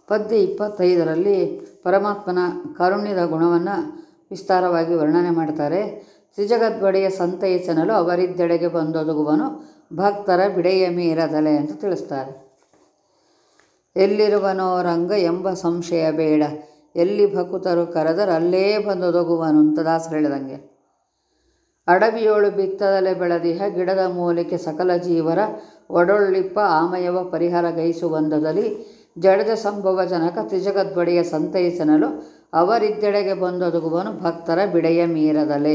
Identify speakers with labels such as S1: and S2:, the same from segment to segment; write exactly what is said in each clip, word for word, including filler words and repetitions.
S1: ಪದ್ಯ ಇಪ್ಪತ್ತೈದರಲ್ಲಿ ಪರಮಾತ್ಮನ ಕಾರುಣ್ಯದ ಗುಣವನ್ನು ವಿಸ್ತಾರವಾಗಿ ವರ್ಣನೆ ಮಾಡ್ತಾರೆ. ತ್ರಿಜಗದ್ವಡೆಯ ಸಂತೈಸನಲು ಅವರಿದ್ದೆಡೆಗೆ ಬಂದೊದಗುವನು ಭಕ್ತರ ಬಿಡೆಯ ಮೀರದಲೆ ಅಂತ ತಿಳಿಸ್ತಾರೆ. ಎಲ್ಲಿರುವನೋ ರಂಗ ಎಂಬ ಸಂಶಯ ಬೇಡ, ಎಲ್ಲಿ ಭಕುತರು ಕರೆದರಲ್ಲೇ ಬಂದೊದಗುವನು ಅಂತ ದಾಸರು ಹೇಳಿದಂಗೆ. ಅಡವಿಯೋಳು ಬಿತ್ತದಲೆ ಬೆಳೆದಿಹ ಗಿಡದ ಮೂಲಿಕೆ ಸಕಲ ಜೀವರ ಒಡೊಳ್ಳಿಪ್ಪ ಆಮಯವ ಪರಿಹಾರ ಗೈಸುವಂದದಲ್ಲಿ ಜಡಜ ಸಂಭವ ಜನಕ ತ್ರಿಜಗದ್ವಡೆಯ ಸಂತೈಸನಲು ಅವರಿದ್ದೆಡೆಗೆ ಬಂದೊದಗುವನು ಭಕ್ತರ ಬಿಡೆಯ ಮೀರದಲೆ.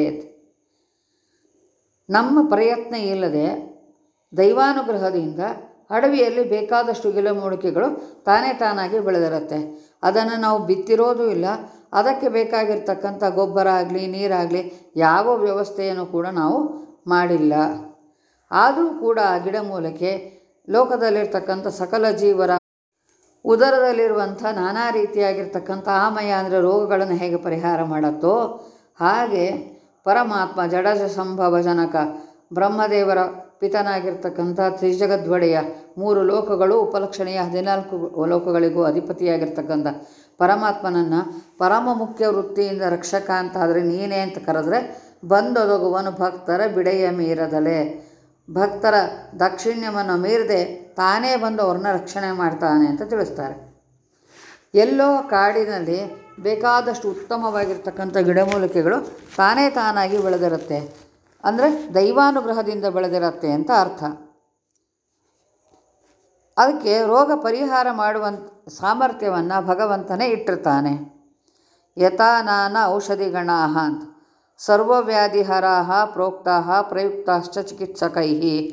S1: ನಮ್ಮ ಪ್ರಯತ್ನ ಇಲ್ಲದೆ ದೈವಾನುಗ್ರಹದಿಂದ ಅಡವಿಯಲ್ಲಿ ಬೇಕಾದಷ್ಟು ಗಿಡಮೂಲಿಕೆಗಳು ತಾನೇ ತಾನಾಗಿ ಬೆಳೆದಿರುತ್ತೆ. ಅದನ್ನು ನಾವು ಬಿತ್ತಿರೋದು ಇಲ್ಲ, ಅದಕ್ಕೆ ಬೇಕಾಗಿರ್ತಕ್ಕಂಥ ಗೊಬ್ಬರ ಆಗಲಿ ನೀರಾಗಲಿ ಯಾವ ವ್ಯವಸ್ಥೆಯನ್ನು ಕೂಡ ನಾವು ಮಾಡಿಲ್ಲ. ಆದರೂ ಕೂಡ ಆ ಗಿಡಮೂಲಿಕೆ ಲೋಕದಲ್ಲಿರ್ತಕ್ಕಂಥ ಸಕಲ ಜೀವರ ಉದರದಲ್ಲಿರುವಂಥ ನಾನಾ ರೀತಿಯಾಗಿರ್ತಕ್ಕಂಥ ಆಮಯ ಅಂದರೆ ರೋಗಗಳನ್ನು ಹೇಗೆ ಪರಿಹಾರ ಮಾಡುತ್ತೋ ಹಾಗೆ ಪರಮಾತ್ಮ ಜಡಜ ಸಂಭವ ಜನಕ ಬ್ರಹ್ಮದೇವರ ಪಿತನಾಗಿರ್ತಕ್ಕಂಥ ತ್ರಿಜಗದ್ವಡೆಯ ಮೂರು ಲೋಕಗಳು ಉಪಲಕ್ಷಣೀಯ ಹದಿನಾಲ್ಕು ಲೋಕಗಳಿಗೂ ಅಧಿಪತಿಯಾಗಿರ್ತಕ್ಕಂಥ ಪರಮಾತ್ಮನನ್ನು ಪರಮ ಮುಖ್ಯ ವೃತ್ತಿಯಿಂದ ರಕ್ಷಕ ಅಂತಾದರೆ ನೀನೇ ಅಂತ ಕರೆದ್ರೆ ಬಂದೊದಗುವನು ಭಕ್ತರ ಬಿಡೆಯ ಮೀರದಲೆ. ಭಕ್ತರ ದಾಕ್ಷಿಣ್ಯವನ್ನು ಮೀರದೆ ತಾನೇ ಬಂದು ಅವ್ರನ್ನ ರಕ್ಷಣೆ ಮಾಡ್ತಾನೆ ಅಂತ ತಿಳಿಸ್ತಾರೆ. ಎಲ್ಲೋ ಕಾಡಿನಲ್ಲಿ ಬೇಕಾದಷ್ಟು ಉತ್ತಮವಾಗಿರ್ತಕ್ಕಂಥ ಗಿಡಮೂಲಿಕೆಗಳು ತಾನೇ ತಾನಾಗಿ ಬೆಳೆದಿರುತ್ತೆ, ಅಂದರೆ ದೈವಾನುಗ್ರಹದಿಂದ ಬೆಳೆದಿರುತ್ತೆ ಅಂತ ಅರ್ಥ. ಅದಕ್ಕೆ ರೋಗ ಪರಿಹಾರ ಮಾಡುವಂಥ ಸಾಮರ್ಥ್ಯವನ್ನು ಭಗವಂತನೇ ಇಟ್ಟಿರ್ತಾನೆ. ಯಥಾ ನಾನಾ ಔಷಧಿಗಣಾ ಅಂತ ಸರ್ವವ್ಯಾಧಿಹರಾಹ ಪ್ರೋಕ್ತಾಹ ಪ್ರಯುಕ್ತಾಶ್ಚ ಚಿಕಿತ್ಸಕೈ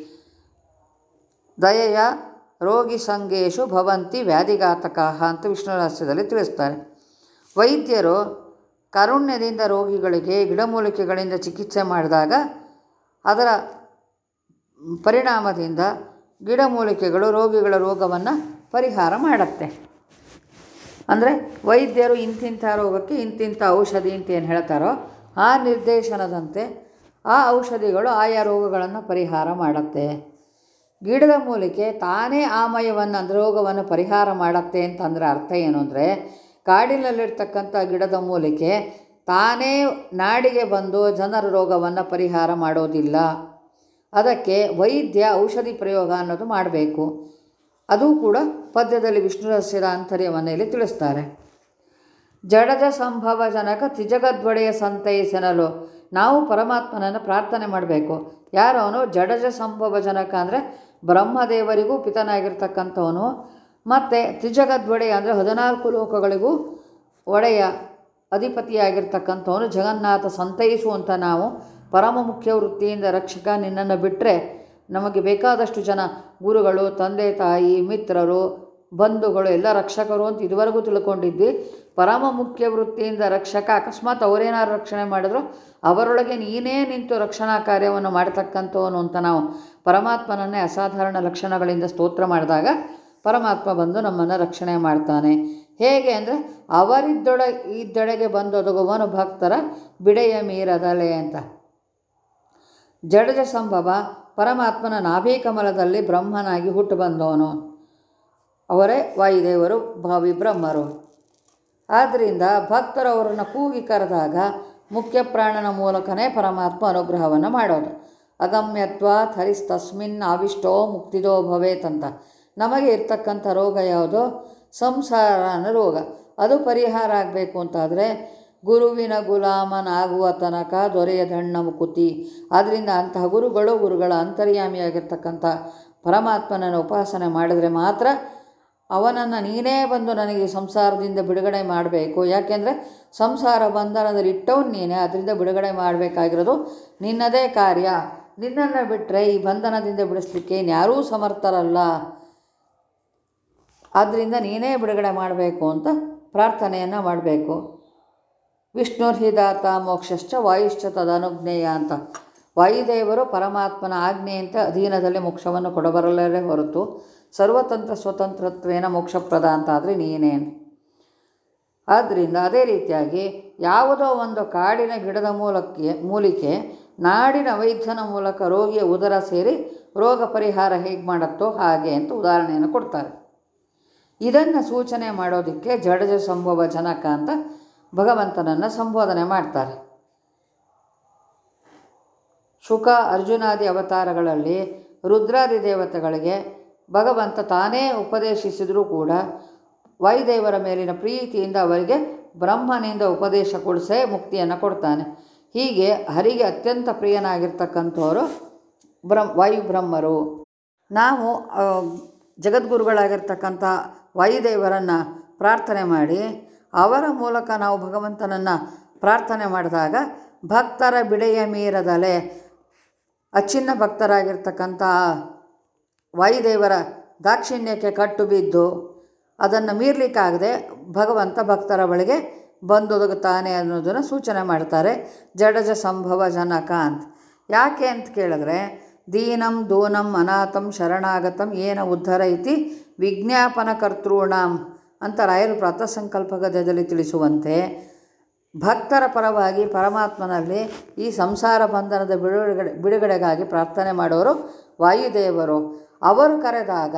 S1: ದಯೆಯ ರೋಗಿ ಸಂಗೇಶು ಭವಂತಿ ವ್ಯಾಧಿಘಾತಕಾಹ ಅಂತ ವಿಷ್ಣು ರಹಸ್ಯದಲ್ಲಿ ತಿಳಿಸ್ತಾರೆ. ವೈದ್ಯರು ಕಾರುಣ್ಯದಿಂದ ರೋಗಿಗಳಿಗೆ ಗಿಡಮೂಲಿಕೆಗಳಿಂದ ಚಿಕಿತ್ಸೆ ಮಾಡಿದಾಗ ಅದರ ಪರಿಣಾಮದಿಂದ ಗಿಡಮೂಲಿಕೆಗಳು ರೋಗಿಗಳ ರೋಗವನ್ನು ಪರಿಹಾರ ಮಾಡುತ್ತೆ. ಅಂದರೆ ವೈದ್ಯರು ಇಂತಿಂಥ ರೋಗಕ್ಕೆ ಇಂತಿಂಥ ಔಷಧಿ ಅಂತ ಏನು ಹೇಳ್ತಾರೋ ಆ ನಿರ್ದೇಶನದಂತೆ ಆ ಔಷಧಿಗಳು ಆಯಾ ರೋಗಗಳನ್ನು ಪರಿಹಾರ ಮಾಡುತ್ತೆ. ಗಿಡದ ಮೂಲಿಕೆ ತಾನೇ ಆಮಯವನ್ನು ಅಂದರೆ ರೋಗವನ್ನು ಪರಿಹಾರ ಮಾಡುತ್ತೆ ಅಂತಂದರೆ ಅರ್ಥ ಏನು ಅಂದರೆ ಕಾಡಿನಲ್ಲಿರ್ತಕ್ಕಂಥ ಗಿಡದ ಮೂಲಿಕೆ ತಾನೇ ನಾಡಿಗೆ ಬಂದು ಜನರ ರೋಗವನ್ನು ಪರಿಹಾರ ಮಾಡೋದಿಲ್ಲ. ಅದಕ್ಕೆ ವೈದ್ಯ ಔಷಧಿ ಪ್ರಯೋಗ ಅನ್ನೋದು ಮಾಡಬೇಕು. ಅದು ಕೂಡ ಪದ್ಯದಲ್ಲಿ ವಿಷ್ಣು ರಹಸ್ಯದ ಆಂತರ್ಯವನ್ನು ಇಲ್ಲಿ ತಿಳಿಸ್ತಾರೆ. ಜಡಜ ಸಂಭವ ಜನಕ ತ್ರಿಜಗದ್ವಡೆಯ ಸಂತೈಸನಲು ನಾವು ಪರಮಾತ್ಮನನ್ನು ಪ್ರಾರ್ಥನೆ ಮಾಡಬೇಕು. ಯಾರವನು ಜಡಜ ಸಂಭವ ಜನಕ ಅಂದರೆ ಬ್ರಹ್ಮದೇವರಿಗೂ ಪಿತನಾಗಿರ್ತಕ್ಕಂಥವನು, ಮತ್ತು ತ್ರಿಜಗದ್ವಡೆಯ ಅಂದರೆ ಹದಿನಾಲ್ಕು ಲೋಕಗಳಿಗೂ ಒಡೆಯ ಅಧಿಪತಿಯಾಗಿರ್ತಕ್ಕಂಥವನು ಜಗನ್ನಾಥ ಸಂತೈಸುವಂಥ ನಾವು ಪರಮ ಮುಖ್ಯ ವೃತ್ತಿಯಿಂದ ರಕ್ಷಕ ನಿನ್ನನ್ನು ಬಿಟ್ಟರೆ ನಮಗೆ ಬೇಕಾದಷ್ಟು ಜನ ಗುರುಗಳು, ತಂದೆ ತಾಯಿ, ಮಿತ್ರರು, ಬಂಧುಗಳು ಎಲ್ಲ ರಕ್ಷಕರು ಅಂತ ಇದುವರೆಗೂ ತಿಳ್ಕೊಂಡಿದ್ವಿ. ಪರಮ ಮುಖ್ಯ ವೃತ್ತಿಯಿಂದ ರಕ್ಷಕ, ಅಕಸ್ಮಾತ್ ಅವರೇನಾದ್ರು ರಕ್ಷಣೆ ಮಾಡಿದ್ರು ಅವರೊಳಗೆ ನೀನೇ ನಿಂತು ರಕ್ಷಣಾ ಕಾರ್ಯವನ್ನು ಮಾಡತಕ್ಕಂಥವನು ಅಂತ ನಾವು ಪರಮಾತ್ಮನನ್ನೇ ಅಸಾಧಾರಣ ಲಕ್ಷಣಗಳಿಂದ ಸ್ತೋತ್ರ ಮಾಡಿದಾಗ ಪರಮಾತ್ಮ ಬಂದು ನಮ್ಮನ್ನು ರಕ್ಷಣೆ ಮಾಡ್ತಾನೆ. ಹೇಗೆ ಅಂದರೆ ಅವರಿದ್ದೊಡ ಇದ್ದೆಡೆಗೆ ಬಂದೊದಗುವನು ಭಕ್ತರ ಬಿಡೆಯ ಮೀರದಲೆ ಅಂತ. ಜಡಜ ಸಂಭವ ಪರಮಾತ್ಮನ ನಾಭೀಕಮಲದಲ್ಲಿ ಬ್ರಹ್ಮನಾಗಿ ಹುಟ್ಟು ಬಂದವನು, ಅವರೇ ವಾಯುದೇವರು, ಭಾವಿ ಬ್ರಹ್ಮರು. ಆದ್ದರಿಂದ ಭಕ್ತರು ಅವರನ್ನು ಕೂಗಿ ಕರೆದಾಗ ಮುಖ್ಯ ಪ್ರಾಣನ ಮೂಲಕನೇ ಪರಮಾತ್ಮ ಅನುಗ್ರಹವನ್ನು ಮಾಡೋದು. ಅಗಮ್ಯತ್ವಾತ್ ಹರಿಸ್ತಸ್ಮಿನ್ ಆವಿಷ್ಟೋ ಮುಕ್ತಿದೋ ಭವೇತ್ ಅಂತ. ನಮಗೆ ಇರ್ತಕ್ಕಂಥ ರೋಗ ಯಾವುದೋ ಸಂಸಾರ ಅನ್ನೋ ರೋಗ, ಅದು ಪರಿಹಾರ ಆಗಬೇಕು ಅಂತಾದರೆ ಗುರುವಿನ ಗುಲಾಮನಾಗುವ ತನಕ ದೊರೆಯದಣ್ಣ ಮುಕುತಿ. ಆದ್ದರಿಂದ ಅಂತಹ ಗುರುಗಳು ಗುರುಗಳ ಅಂತರ್ಯಾಮಿಯಾಗಿರ್ತಕ್ಕಂಥ ಪರಮಾತ್ಮನನ್ನು ಉಪಾಸನೆ ಮಾಡಿದರೆ ಮಾತ್ರ ಅವನನ್ನು ನೀನೇ ಬಂದು ನನಗೆ ಸಂಸಾರದಿಂದ ಬಿಡುಗಡೆ ಮಾಡಬೇಕು. ಯಾಕೆಂದರೆ ಸಂಸಾರ ಬಂಧನದಲ್ಲಿ ಇಟ್ಟವನು ನೀನೇ, ಅದರಿಂದ ಬಿಡುಗಡೆ ಮಾಡಬೇಕಾಗಿರೋದು ನಿನ್ನದೇ ಕಾರ್ಯ. ನಿನ್ನನ್ನು ಬಿಟ್ಟರೆ ಈ ಬಂಧನದಿಂದ ಬಿಡಿಸ್ಲಿಕ್ಕೆ ಇನ್ಯಾರೂ ಸಮರ್ಥರಲ್ಲ. ಆದ್ದರಿಂದ ನೀನೇ ಬಿಡುಗಡೆ ಮಾಡಬೇಕು ಅಂತ ಪ್ರಾರ್ಥನೆಯನ್ನು ಮಾಡಬೇಕು. ವಿಷ್ಣುರ್ಹಿದಾತ ಮೋಕ್ಷಶ್ಚ ವಾಯುಶ್ಚ ತದನುಜ್ಞೇಯ ಅಂತ. ವಾಯುದೇವರು ಪರಮಾತ್ಮನ ಆಜ್ಞೆಯಂತೆ ಅಧೀನದಲ್ಲಿ ಮೋಕ್ಷವನ್ನು ಕೊಡಬರಲೇ ಹೊರತು ಸರ್ವತಂತ್ರ ಸ್ವತಂತ್ರತ್ವೇನ ಮೋಕ್ಷಪ್ರದ ಅಂತಾದರೆ ನೀನೇ. ಆದ್ದರಿಂದ ಅದೇ ರೀತಿಯಾಗಿ ಯಾವುದೋ ಒಂದು ಕಾಡಿನ ಗಿಡದ ಮೂಲಕ್ಕೆ ಮೂಲಿಕೆ ನಾಡಿನ ವೈದ್ಯನ ಮೂಲಕ ರೋಗಿಯ ಉದರ ಸೇರಿ ರೋಗ ಪರಿಹಾರ ಹೇಗೆ ಮಾಡುತ್ತೋ ಹಾಗೆ ಅಂತ ಉದಾಹರಣೆಯನ್ನು ಕೊಡ್ತಾರೆ. ಇದನ್ನು ಸೂಚನೆ ಮಾಡೋದಕ್ಕೆ ಜಡಜ ಸಂಭವ ಜನಕ ಅಂತ ಭಗವಂತನನ್ನು ಸಂಬೋಧನೆ ಮಾಡ್ತಾರೆ. ಶುಕ ಅರ್ಜುನಾದಿ ಅವತಾರಗಳಲ್ಲಿ ರುದ್ರಾದಿ ದೇವತೆಗಳಿಗೆ ಭಗವಂತ ತಾನೇ ಉಪದೇಶಿಸಿದರೂ ಕೂಡ ವಾಯುದೇವರ ಮೇಲಿನ ಪ್ರೀತಿಯಿಂದ ಅವರಿಗೆ ಬ್ರಹ್ಮನಿಂದ ಉಪದೇಶ ಕೊಡಿಸೇ ಮುಕ್ತಿಯನ್ನು ಕೊಡ್ತಾನೆ. ಹೀಗೆ ಹರಿಗೆ ಅತ್ಯಂತ ಪ್ರಿಯನಾಗಿರ್ತಕ್ಕಂಥವರು ಬ್ರಹ್ಮ ವಾಯುಬ್ರಹ್ಮರು. ನಾವು ಜಗದ್ಗುರುಗಳಾಗಿರ್ತಕ್ಕಂಥ ವಾಯುದೇವರನ್ನು ಪ್ರಾರ್ಥನೆ ಮಾಡಿ ಅವರ ಮೂಲಕ ನಾವು ಭಗವಂತನನ್ನು ಪ್ರಾರ್ಥನೆ ಮಾಡಿದಾಗ ಭಕ್ತರ ಬಿಡೆಯ ಮೀರದಲೆ ಅಚ್ಚಿನ್ನ ಭಕ್ತರಾಗಿರ್ತಕ್ಕಂಥ ವಾಯುದೇವರ ದಾಕ್ಷಿಣ್ಯಕ್ಕೆ ಕಟ್ಟು ಬಿದ್ದು ಅದನ್ನು ಮೀರಲಿಕ್ಕಾಗದೆ ಭಗವಂತ ಭಕ್ತರ ಬಳಿಗೆ ಬಂದೊದಗುತ್ತಾನೆ ಅನ್ನೋದನ್ನು ಸೂಚನೆ ಮಾಡ್ತಾರೆ ಜಡಜ ಸಂಭವ ಜನಕ ಅಂತ. ಯಾಕೆ ಅಂತ ಕೇಳಿದ್ರೆ ದೀನಂ ದೂನಂ ಅನಾಥಂ ಶರಣಾಗತಂ ಏನ ಉದ್ಧರ ಇತಿ ವಿಜ್ಞಾಪನ ಕರ್ತೃಣಾಂ ಅಂತ ರಾಯರು ಪ್ರಾತಃಸಂಕಲ್ಪ ಗದ್ಯದಲ್ಲಿ ತಿಳಿಸುವಂತೆ ಭಕ್ತರ ಪರವಾಗಿ ಪರಮಾತ್ಮನಲ್ಲಿ ಈ ಸಂಸಾರ ಬಂಧನದ ಬಿಡುಗಡೆ ಬಿಡುಗಡೆಗಾಗಿ ಪ್ರಾರ್ಥನೆ ಮಾಡೋರು ವಾಯುದೇವರು. ಅವರು ಕರೆದಾಗ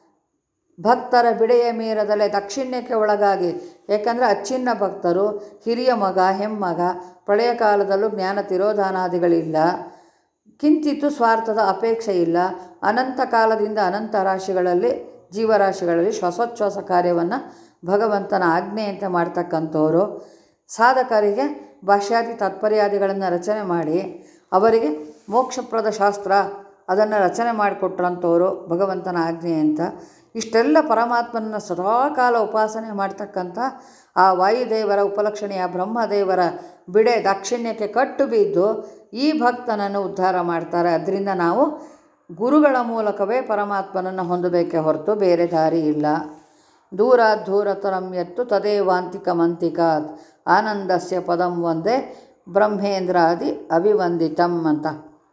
S1: ಭಕ್ತರ ಬಿಡೆಯ ಮೀರದಲ್ಲೇ ದಕ್ಷಿಣ್ಯಕ್ಕೆ ಒಳಗಾಗಿ, ಏಕೆಂದರೆ ಅಚ್ಚಿನ್ನ ಭಕ್ತರು ಹಿರಿಯ ಮಗ ಹೆಮ್ಮಗ ಪ್ರಳಯ ಕಾಲದಲ್ಲೂ ಜ್ಞಾನ ತಿರೋಧಾನಾದಿಗಳಿಲ್ಲ, ಕಿಂಚಿತ್ತು ಸ್ವಾರ್ಥದ ಅಪೇಕ್ಷೆ ಇಲ್ಲ, ಅನಂತ ಕಾಲದಿಂದ ಅನಂತ ರಾಶಿಗಳಲ್ಲಿ ಜೀವರಾಶಿಗಳಲ್ಲಿ ಶ್ವಾಸೋಚ್ಛ್ವಾಸ ಕಾರ್ಯವನ್ನು ಭಗವಂತನ ಆಜ್ಞೆಯಂತೆ ಮಾಡ್ತಕ್ಕಂಥವರು. ಸಾಧಕರಿಗೆ ಭಾಷ್ಯಾದಿ ತಾತ್ಪರ್ಯಾದಿಗಳನ್ನು ರಚನೆ ಮಾಡಿ ಅವರಿಗೆ ಮೋಕ್ಷಪ್ರದ ಶಾಸ್ತ್ರ ಅದನ್ನು ರಚನೆ ಮಾಡಿಕೊಟ್ರಂಥವರು ಭಗವಂತನ ಆಜ್ಞೆ ಅಂತ. ಇಷ್ಟೆಲ್ಲ ಪರಮಾತ್ಮನ ಸದಾಕಾಲ ಉಪಾಸನೆ ಮಾಡ್ತಕ್ಕಂಥ ಆ ವಾಯುದೇವರ ಉಪಲಕ್ಷಣೆಯ ಬ್ರಹ್ಮದೇವರ ಬಿಡೆ ದಾಕ್ಷಿಣ್ಯಕ್ಕೆ ಕಟ್ಟು ಬಿದ್ದು ಈ ಭಕ್ತನನ್ನು ಉದ್ಧಾರ ಮಾಡ್ತಾರೆ. ಅದರಿಂದ ನಾವು ಗುರುಗಳ ಮೂಲಕವೇ ಪರಮಾತ್ಮನನ್ನು ಹೊಂದಬೇಕೇ ಹೊರತು ಬೇರೆ ದಾರಿ ಇಲ್ಲ. ದೂರ ಧೂರತರಂ ಎತ್ತು ತದೇವಾಂತಿಕ ಮಂತಿಕಾತ್ ಆನಂದಸ್ಯ ಪದಂ ಒಂದೇ ಬ್ರಹ್ಮೇಂದ್ರಾದಿ ಅಭಿವಂದಿತಂ ಅಂತ.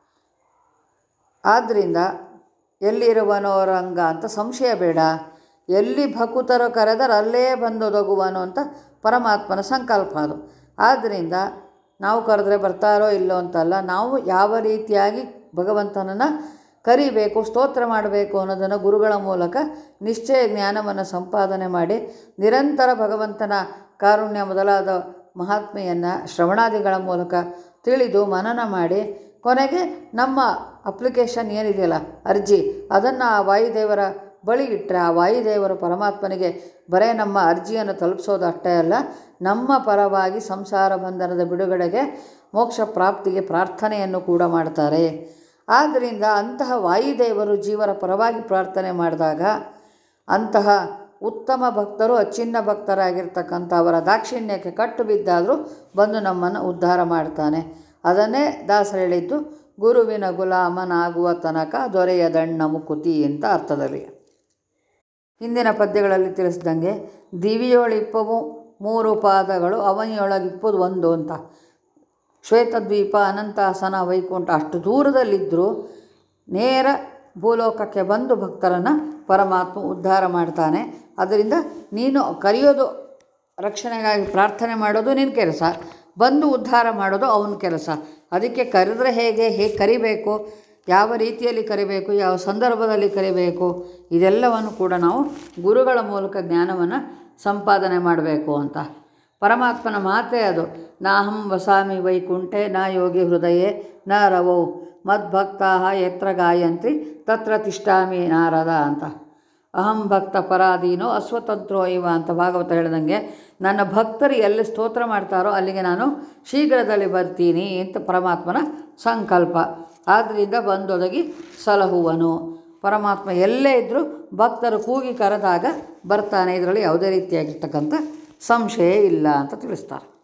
S1: ಆದ್ದರಿಂದ ಎಲ್ಲಿರುವನೋ ರಂಗ ಅಂತ ಸಂಶಯ ಬೇಡ, ಎಲ್ಲಿ ಭಕುತರು ಕರೆದರೆ ಅಲ್ಲೇ ಬಂದೊದಗುವನು ಅಂತ ಪರಮಾತ್ಮನ ಸಂಕಲ್ಪ ಅದು. ಆದ್ದರಿಂದ ನಾವು ಕರೆದ್ರೆ ಬರ್ತಾರೋ ಇಲ್ಲೋ ಅಂತಲ್ಲ, ನಾವು ಯಾವ ರೀತಿಯಾಗಿ ಭಗವಂತನನ್ನು ಕರಿಬೇಕು ಸ್ತೋತ್ರ ಮಾಡಬೇಕು ಅನ್ನೋದನ್ನು ಗುರುಗಳ ಮೂಲಕ ನಿಶ್ಚಯ ಜ್ಞಾನವನ್ನು ಸಂಪಾದನೆ ಮಾಡಿ ನಿರಂತರ ಭಗವಂತನ ಕಾರುಣ್ಯ ಮೊದಲಾದ ಮಹಾತ್ಮೆಯನ್ನು ಶ್ರವಣಾದಿಗಳ ಮೂಲಕ ತಿಳಿದು ಮನನ ಮಾಡಿ ಕೊನೆಗೆ ನಮ್ಮ ಅಪ್ಲಿಕೇಶನ್ ಏನಿದೆಯಲ್ಲ ಅರ್ಜಿ ಅದನ್ನು ಆ ವಾಯುದೇವರ ಬಳಿ ಇಟ್ಟರೆ ಆ ವಾಯುದೇವರು ಪರಮಾತ್ಮನಿಗೆ ಬರೇ ನಮ್ಮ ಅರ್ಜಿಯನ್ನು ತಲುಪಿಸೋದು ಅಷ್ಟೇ ಅಲ್ಲ, ನಮ್ಮ ಪರವಾಗಿ ಸಂಸಾರ ಬಂಧನದ ಬಿಡುಗಡೆಗೆ ಮೋಕ್ಷ ಪ್ರಾಪ್ತಿಗೆ ಪ್ರಾರ್ಥನೆಯನ್ನು ಕೂಡ ಮಾಡ್ತಾರೆ. ಆದ್ದರಿಂದ ಅಂತಹ ವಾಯುದೇವರು ಜೀವರ ಪರವಾಗಿ ಪ್ರಾರ್ಥನೆ ಮಾಡಿದಾಗ ಅಂತಹ ಉತ್ತಮ ಭಕ್ತರು ಅಚ್ಚಿನ್ನ ಭಕ್ತರಾಗಿರ್ತಕ್ಕಂಥ ಅವರ ದಾಕ್ಷಿಣ್ಯಕ್ಕೆ ಕಟ್ಟು ಬಿದ್ದಾದರೂ ಬಂದು ನಮ್ಮನ್ನು ಉದ್ಧಾರ ಮಾಡ್ತಾನೆ. ಅದನ್ನೇ ದಾಸರು ಹೇಳಿದ್ದು ಗುರುವಿನ ಗುಲಾಮನಾಗುವ ತನಕ ದೊರೆಯದಣ್ಣ ಮುಕುತಿ ಅಂತ ಅರ್ಥದಲ್ಲಿ. ಹಿಂದಿನ ಪದ್ಯಗಳಲ್ಲಿ ತಿಳಿಸಿದಂಗೆ ದಿವಿಯೊಳಿಪ್ಪವು ಮೂರು ಪಾದಗಳು ಅವನಿಯೊಳಗಿಪ್ಪದು ಒಂದು ಅಂತ. ಶ್ವೇತದ್ವೀಪ ಅನಂತಾಸನ ವೈಕುಂಠ ಅಷ್ಟು ದೂರದಲ್ಲಿದ್ದರೂ ನೇರ ಭೂಲೋಕಕ್ಕೆ ಬಂದು ಭಕ್ತರನ್ನು ಪರಮಾತ್ಮ ಉದ್ಧಾರ ಮಾಡ್ತಾನೆ. ಅದರಿಂದ ನೀನು ಕರೆಯೋದು ರಕ್ಷಣೆಗಾಗಿ ಪ್ರಾರ್ಥನೆ ಮಾಡೋದು ನಿನ್ನ ಕೆಲಸ, ಬಂದು ಉದ್ಧಾರ ಮಾಡೋದು ಅವನ ಕೆಲಸ. ಅದಕ್ಕೆ ಕರೆದ್ರೆ ಹೇಗೆ ಹೇಗೆ ಕರಿಬೇಕು, ಯಾವ ರೀತಿಯಲ್ಲಿ ಕರಿಬೇಕು, ಯಾವ ಸಂದರ್ಭದಲ್ಲಿ ಕರಿಬೇಕು, ಇದೆಲ್ಲವನ್ನು ಕೂಡ ನಾವು ಗುರುಗಳ ಮೂಲಕ ಜ್ಞಾನವನ್ನು ಸಂಪಾದನೆ ಮಾಡಬೇಕು ಅಂತ. ಪರಮಾತ್ಮನ ಮಾತೇ ಅದು. ನಾಹಂ ವಸಾಮಿ ವೈಕುಂಠೆ ನ ಯೋಗಿ ಹೃದಯೇ ನ ರವೌ ಮದ್ಭಕ್ತಾ ಯತ್ರ ಗಾಯಂತ್ರಿ ತತ್ರ ತಿಷ್ಠಾಮಿ ನಾರದ ಅಂತ. ಅಹಂ ಭಕ್ತ ಪರಾಧೀನೋ ಅಸ್ವತಂತ್ರೋ ಇವ ಅಂತ ಭಾಗವತ ಹೇಳಿದಂಗೆ ನನ್ನ ಭಕ್ತರು ಎಲ್ಲಿ ಸ್ತೋತ್ರ ಮಾಡ್ತಾರೋ ಅಲ್ಲಿಗೆ ನಾನು ಶೀಘ್ರದಲ್ಲಿ ಬರ್ತೀನಿ ಅಂತ ಪರಮಾತ್ಮನ ಸಂಕಲ್ಪ. ಆದ್ದರಿಂದ ಬಂದೊದಗಿ ಸಲಹುವನು. ಪರಮಾತ್ಮ ಎಲ್ಲೇ ಇದ್ದರೂ ಭಕ್ತರು ಕೂಗಿ ಕರೆದಾಗ ಬರ್ತಾನೆ, ಇದರಲ್ಲಿ ಯಾವುದೇ ರೀತಿಯಾಗಿರ್ತಕ್ಕಂಥ ಸಂಶಯ ಇಲ್ಲ ಅಂತ ತಿಳಿಸ್ತಾರೆ.